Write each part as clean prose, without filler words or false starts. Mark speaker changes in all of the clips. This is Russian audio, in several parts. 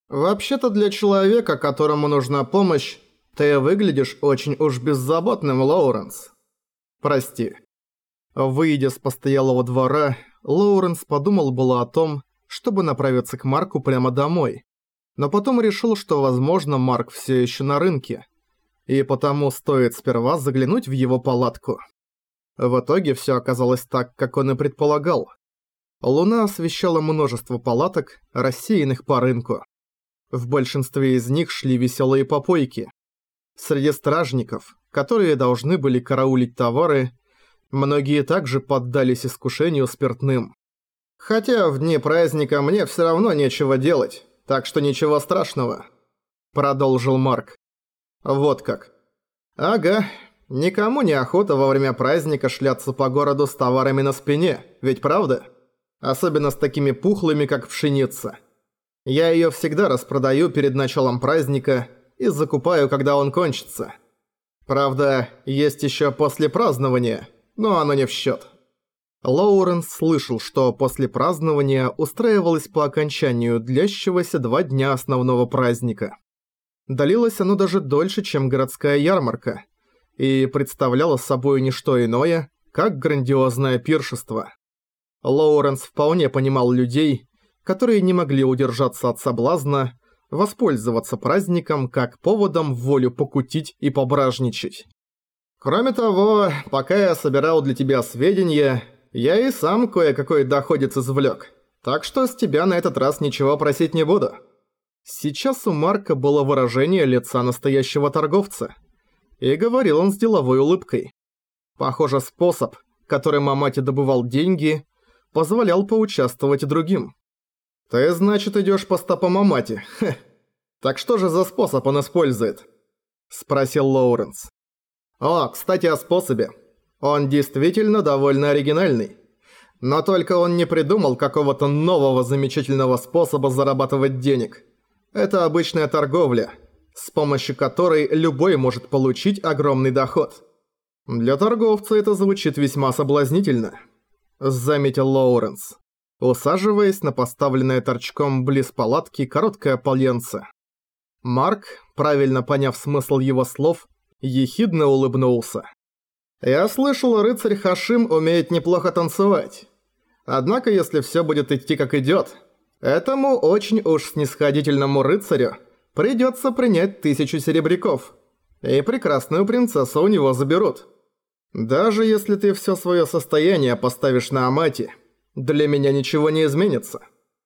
Speaker 1: Вообще-то для человека, которому нужна помощь, ты выглядишь очень уж беззаботным, Лоуренс. Прости. Выйдя с постоялого двора, Лоуренс подумал было о том, чтобы направиться к Марку прямо домой. Но потом решил, что, возможно, Марк все еще на рынке. И потому стоит сперва заглянуть в его палатку. В итоге все оказалось так, как он и предполагал. Луна освещала множество палаток, рассеянных по рынку. В большинстве из них шли веселые попойки. Среди стражников, которые должны были караулить товары, многие также поддались искушению спиртным. «Хотя в дни праздника мне все равно нечего делать, так что ничего страшного», — продолжил Марк. «Вот как». «Ага, никому не охота во время праздника шляться по городу с товарами на спине, ведь правда? Особенно с такими пухлыми, как пшеница. Я её всегда распродаю перед началом праздника и закупаю, когда он кончится. Правда, есть ещё после празднования, но оно не в счёт». Лоуренс слышал, что после празднования устраивалось по окончанию длящегося 2 дня основного праздника. Длилось оно даже дольше, чем городская ярмарка, и представляло собой не что иное, как грандиозное пиршество. Лоуренс вполне понимал людей, которые не могли удержаться от соблазна воспользоваться праздником как поводом в волю покутить и пображничать. «Кроме того, пока я собирал для тебя сведения, я и сам кое-какой доходец извлек, так что с тебя на этот раз ничего просить не буду». Сейчас у Марка было выражение лица настоящего торговца, и говорил он с деловой улыбкой. Похоже, способ, которым Амати добывал деньги, позволял поучаствовать и другим. «Ты, значит, идёшь по стопам Амати. Хе. Так что же за способ он использует?» – спросил Лоуренс. «О, кстати, о способе. Он действительно довольно оригинальный. Но только он не придумал какого-то нового замечательного способа зарабатывать денег. Это обычная торговля, с помощью которой любой может получить огромный доход. Для торговца это звучит весьма соблазнительно», – заметил Лоуренс, усаживаясь на поставленное торчком близ палатки короткое поленце. Марк, правильно поняв смысл его слов, ехидно улыбнулся. «Я слышал, рыцарь Хашим умеет неплохо танцевать. Однако, если всё будет идти как идёт, этому очень уж снисходительному рыцарю придётся принять 1000 серебряков, и прекрасную принцессу у него заберут. Даже если ты всё своё состояние поставишь на Амати, для меня ничего не изменится».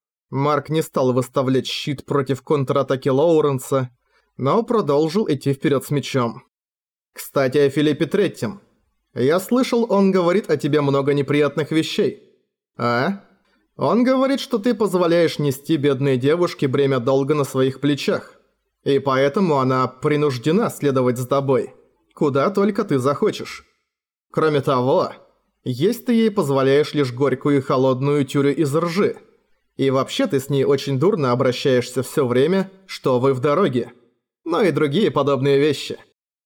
Speaker 1: Марк не стал выставлять щит против контратаки Лоуренса, но продолжил идти вперед с мечом. «Кстати, о Филиппе Третьем. Я слышал, он говорит о тебе много неприятных вещей. А? Он говорит, что ты позволяешь нести бедной девушке бремя долга на своих плечах, и поэтому она принуждена следовать за тобой, куда только ты захочешь. Кроме того, есть ты ей позволяешь лишь горькую и холодную тюрю из ржи. И вообще ты с ней очень дурно обращаешься все время, что вы в дороге. Ну и другие подобные вещи».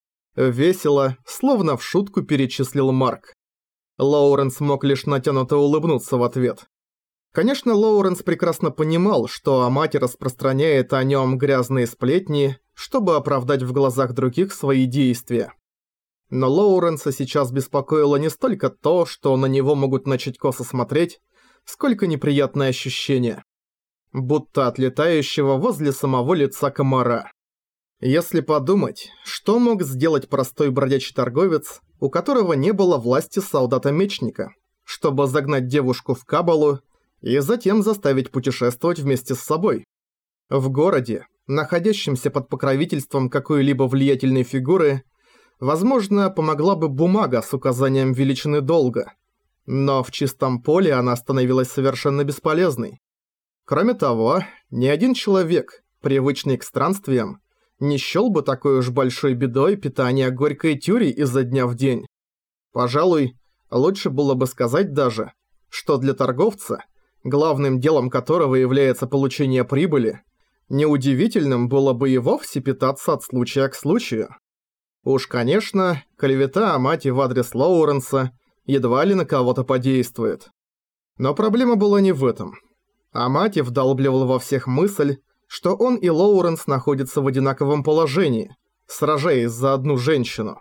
Speaker 1: Весело, словно в шутку перечислил Марк. Лоуренс мог лишь натянуто улыбнуться в ответ. Конечно, Лоуренс прекрасно понимал, что Амати распространяет о нем грязные сплетни, чтобы оправдать в глазах других свои действия. Но Лоуренса сейчас беспокоило не столько то, что на него могут начать косо смотреть, сколько неприятное ощущение, будто от летающего возле самого лица комара. Если подумать, что мог сделать простой бродячий торговец, у которого не было власти солдата-мечника, чтобы загнать девушку в кабалу и затем заставить путешествовать вместе с собой. В городе, находящемся под покровительством какой-либо влиятельной фигуры, возможно, помогла бы бумага с указанием величины долга, но в чистом поле она становилась совершенно бесполезной. Кроме того, ни один человек, привычный к странствиям, не счёл бы такой уж большой бедой питание горькой тюри изо дня в день. Пожалуй, лучше было бы сказать даже, что для торговца, главным делом которого является получение прибыли, неудивительным было бы и вовсе питаться от случая к случаю. Уж, конечно, клевета Амати в адрес Лоуренса едва ли на кого-то подействует. Но проблема была не в этом. Амати вдалбливал во всех мысль, что он и Лоуренс находятся в одинаковом положении, сражаясь за одну женщину.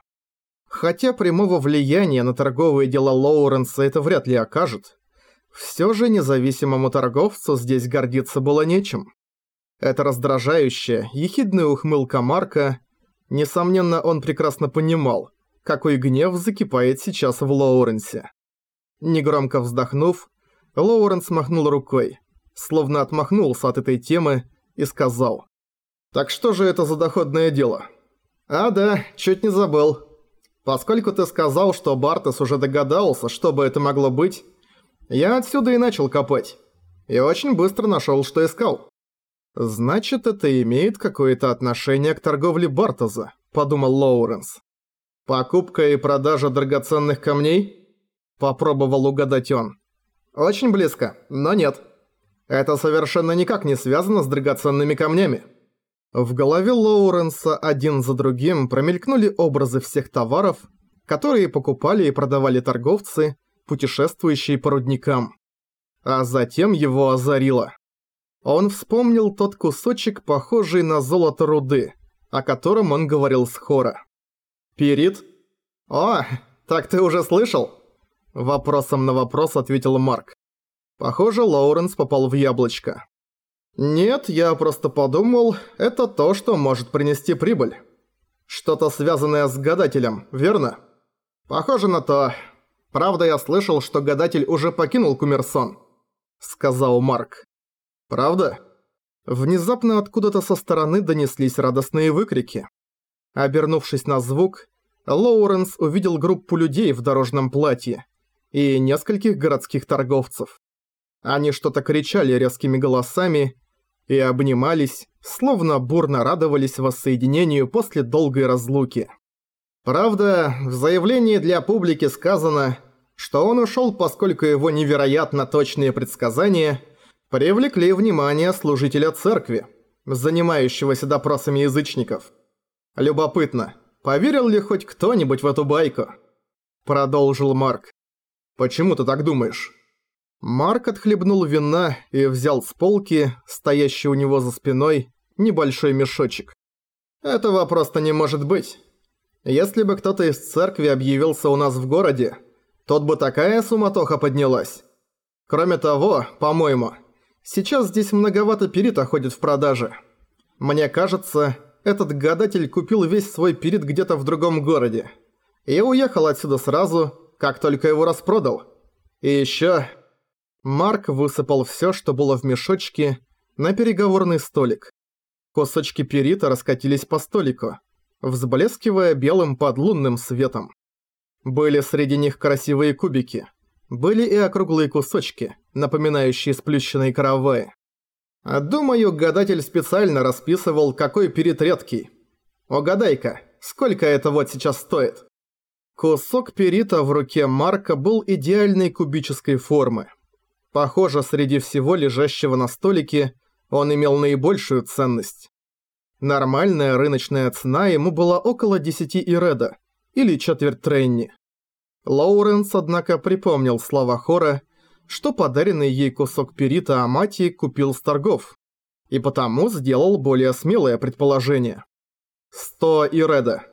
Speaker 1: Хотя прямого влияния на торговые дела Лоуренса это вряд ли окажет, всё же независимому торговцу здесь гордиться было нечем. Это раздражающая, ехидная ухмылка Марка, несомненно, он прекрасно понимал, какой гнев закипает сейчас в Лоуренсе. Негромко вздохнув, Лоуренс махнул рукой, словно отмахнулся от этой темы и сказал: «Так что же это за доходное дело?» «А да, чуть не забыл. Поскольку ты сказал, что Бартес уже догадался, что бы это могло быть, я отсюда и начал копать. И очень быстро нашел, что искал». «Значит, это имеет какое-то отношение к торговле Бартеза», — подумал Лоуренс. «Покупка и продажа драгоценных камней?» — попробовал угадать он. «Очень близко, но нет. Это совершенно никак не связано с драгоценными камнями». В голове Лоуренса один за другим промелькнули образы всех товаров, которые покупали и продавали торговцы, путешествующие по рудникам. А затем его озарило. Он вспомнил тот кусочек, похожий на золото руды, о котором он говорил с Хора. «Пирит?» «О, так ты уже слышал?» Вопросом на вопрос ответил Марк. Похоже, Лоуренс попал в яблочко. «Нет, я просто подумал, это то, что может принести прибыль. Что-то связанное с гадателем, верно?» «Похоже на то. Правда, я слышал, что гадатель уже покинул Кумерсон», — сказал Марк. «Правда?» Внезапно откуда-то со стороны донеслись радостные выкрики. Обернувшись на звук, Лоуренс увидел группу людей в дорожном платье и нескольких городских торговцев. Они что-то кричали резкими голосами и обнимались, словно бурно радовались воссоединению после долгой разлуки. Правда, в заявлении для публики сказано, что он ушел, поскольку его невероятно точные предсказания привлекли внимание служителя церкви, занимающегося допросами язычников. Любопытно, поверил ли хоть кто-нибудь в эту байку? Продолжил Марк. «Почему ты так думаешь?» Марк отхлебнул вина и взял с полки, стоящей у него за спиной, небольшой мешочек. «Этого просто не может быть. Если бы кто-то из церкви объявился у нас в городе, тут бы такая суматоха поднялась. Кроме того, по-моему, сейчас здесь многовато пирита ходит в продаже. Мне кажется, этот гадатель купил весь свой пирит где-то в другом городе и уехал отсюда сразу, как только его распродал. И ещё...» Марк высыпал всё, что было в мешочке, на переговорный столик. Кусочки пирита раскатились по столику, взблескивая белым подлунным светом. Были среди них красивые кубики. Были и округлые кусочки, напоминающие сплющенные караваи. Думаю, гадатель специально расписывал, какой пирит редкий. Угадай-ка, сколько это вот сейчас стоит? Кусок пирита в руке Марка был идеальной кубической формы. Похоже, среди всего лежащего на столике он имел наибольшую ценность. Нормальная рыночная цена ему была около 10 иреда, или четверть тренни. Лоуренс, однако, припомнил слова Хора, что подаренный ей кусок пирита Амати купил с торгов, и потому сделал более смелое предположение. 100 иреда.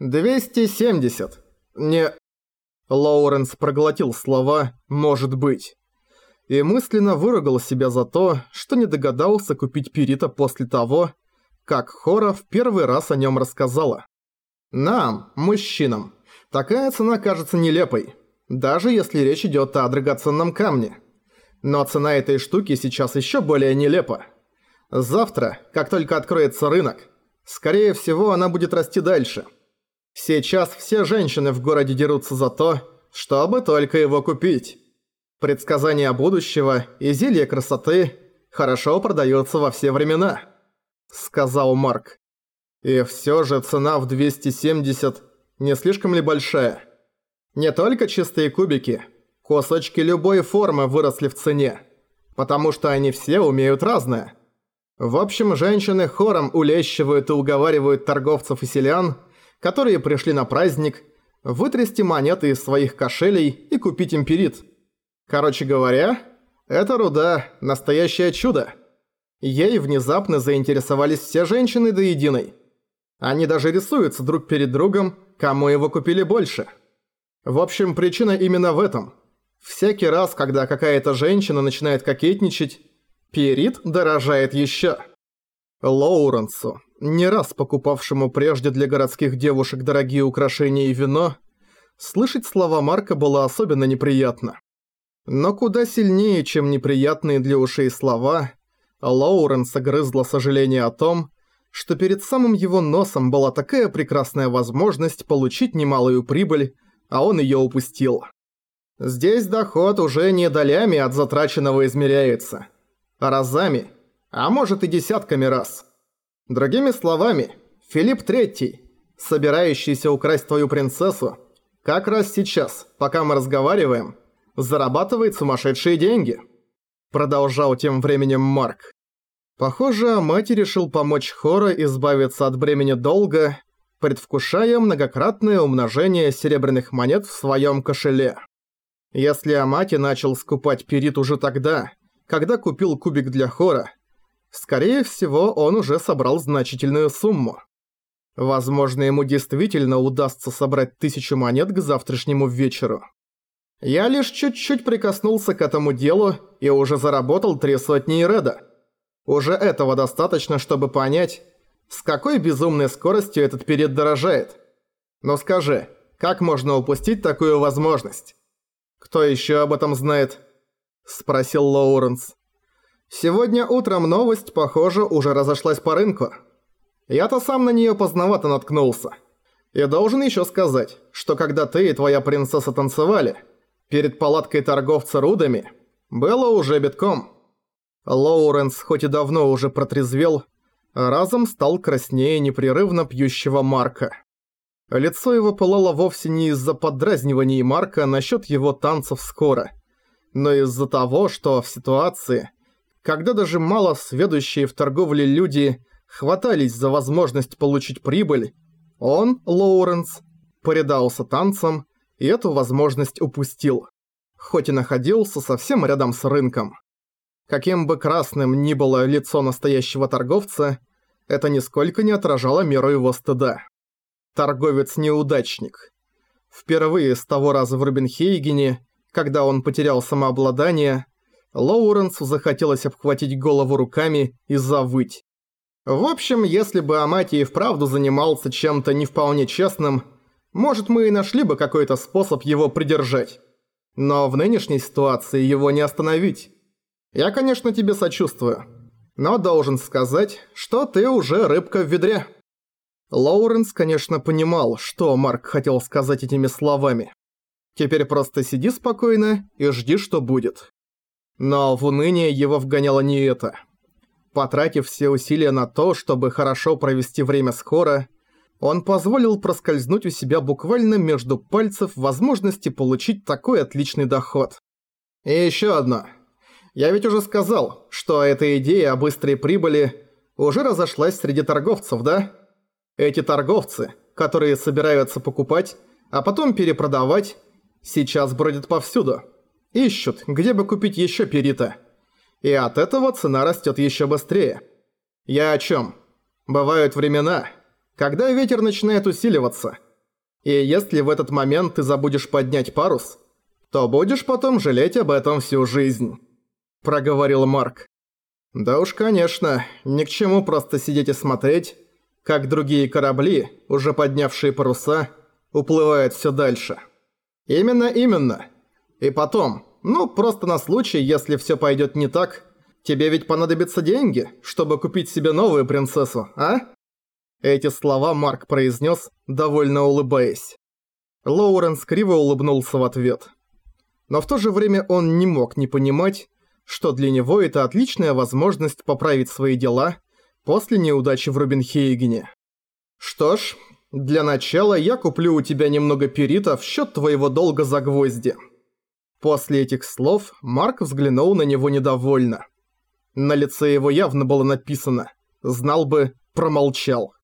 Speaker 1: 270. Не... Лоуренс проглотил слова «может быть» и мысленно выругал себя за то, что не догадался купить пирита после того, как Хора в первый раз о нем рассказала. Нам, мужчинам, такая цена кажется нелепой, даже если речь идет о драгоценном камне. Но цена этой штуки сейчас еще более нелепа. Завтра, как только откроется рынок, скорее всего она будет расти дальше. Сейчас все женщины в городе дерутся за то, чтобы только его купить. Предсказания будущего и зелья красоты хорошо продаются во все времена, сказал Марк. И все же цена в 270 не слишком ли большая? Не только чистые кубики, кусочки любой формы выросли в цене, потому что они все умеют разное. В общем, женщины хором улещивают и уговаривают торговцев и селян, которые пришли на праздник, вытрясти монеты из своих кошелей и купить им пирит. Короче говоря, эта руда – настоящее чудо. Ей внезапно заинтересовались все женщины до единой. Они даже рисуются друг перед другом, кому его купили больше. В общем, причина именно в этом. Всякий раз, когда какая-то женщина начинает кокетничать, Пирит дорожает еще. Лоуренсу, не раз покупавшему прежде для городских девушек дорогие украшения и вино, слышать слова Марка было особенно неприятно. Но куда сильнее, чем неприятные для ушей слова, Лоуренса грызло сожаление о том, что перед самым его носом была такая прекрасная возможность получить немалую прибыль, а он её упустил. Здесь доход уже не долями от затраченного измеряется, а разами, а может и десятками раз. Другими словами, Филипп Третий, собирающийся украсть твою принцессу, как раз сейчас, пока мы разговариваем, зарабатывает сумасшедшие деньги. Продолжал тем временем Марк. Похоже, Амати решил помочь Хоро избавиться от бремени долга, предвкушая многократное умножение серебряных монет в своем кошеле. Если Амати начал скупать Пирит уже тогда, когда купил кубик для Хоро, скорее всего, он уже собрал значительную сумму. Возможно, ему действительно удастся собрать 1000 монет к завтрашнему вечеру. Я лишь чуть-чуть прикоснулся к этому делу и уже заработал 300 иреда. Уже этого достаточно, чтобы понять, с какой безумной скоростью этот Пирит дорожает. Но скажи, как можно упустить такую возможность? Кто еще об этом знает? Спросил Лоуренс. Сегодня утром новость, похоже, уже разошлась по рынку. Я-то сам на нее поздновато наткнулся. И должен еще сказать, что когда ты и твоя принцесса танцевали, перед палаткой торговца рудами было уже битком. Лоуренс, хоть и давно уже протрезвел, разом стал краснее непрерывно пьющего Марка. Лицо его пылало вовсе не из-за поддразниваний Марка насчет его танцев скоро, но из-за того, что в ситуации, когда даже мало сведущие в торговле люди хватались за возможность получить прибыль, он, Лоуренс, предался танцам и эту возможность упустил, хоть и находился совсем рядом с рынком. Каким бы красным ни было лицо настоящего торговца, это нисколько не отражало меру его стыда. Торговец-неудачник. Впервые с того раза в Рубинхейгене, когда он потерял самообладание, Лоуренсу захотелось обхватить голову руками и завыть. В общем, если бы Амати и вправду занимался чем-то не вполне честным, может, мы и нашли бы какой-то способ его придержать. Но в нынешней ситуации его не остановить. Я, конечно, тебе сочувствую, но должен сказать, что ты уже рыбка в ведре. Лоуренс, конечно, понимал, что Марк хотел сказать этими словами. Теперь просто сиди спокойно и жди, что будет. Но в уныние его вгоняло не это. Потратив все усилия на то, чтобы хорошо провести время с Хоро, он позволил проскользнуть у себя буквально между пальцев возможности получить такой отличный доход. И еще одно. Я ведь уже сказал, что эта идея о быстрой прибыли уже разошлась среди торговцев, да? Эти торговцы, которые собираются покупать, а потом перепродавать, сейчас бродят повсюду. Ищут, где бы купить еще Пирита. И от этого цена растет еще быстрее. Я о чем? Бывают времена, когда ветер начинает усиливаться. И если в этот момент ты забудешь поднять парус, то будешь потом жалеть об этом всю жизнь. Проговорил Марк. Да уж, конечно, ни к чему просто сидеть и смотреть, как другие корабли, уже поднявшие паруса, уплывают все дальше. Именно. И потом, просто на случай, если все пойдет не так, тебе ведь понадобятся деньги, чтобы купить себе новую принцессу, а? Эти слова Марк произнес, довольно улыбаясь. Лоуренс криво улыбнулся в ответ. Но в то же время он не мог не понимать, что для него это отличная возможность поправить свои дела после неудачи в Рубинхейгене. Что ж, для начала я куплю у тебя немного Пирита в счет твоего долга за гвозди. После этих слов Марк взглянул на него недовольно. На лице его явно было написано «Знал бы, промолчал».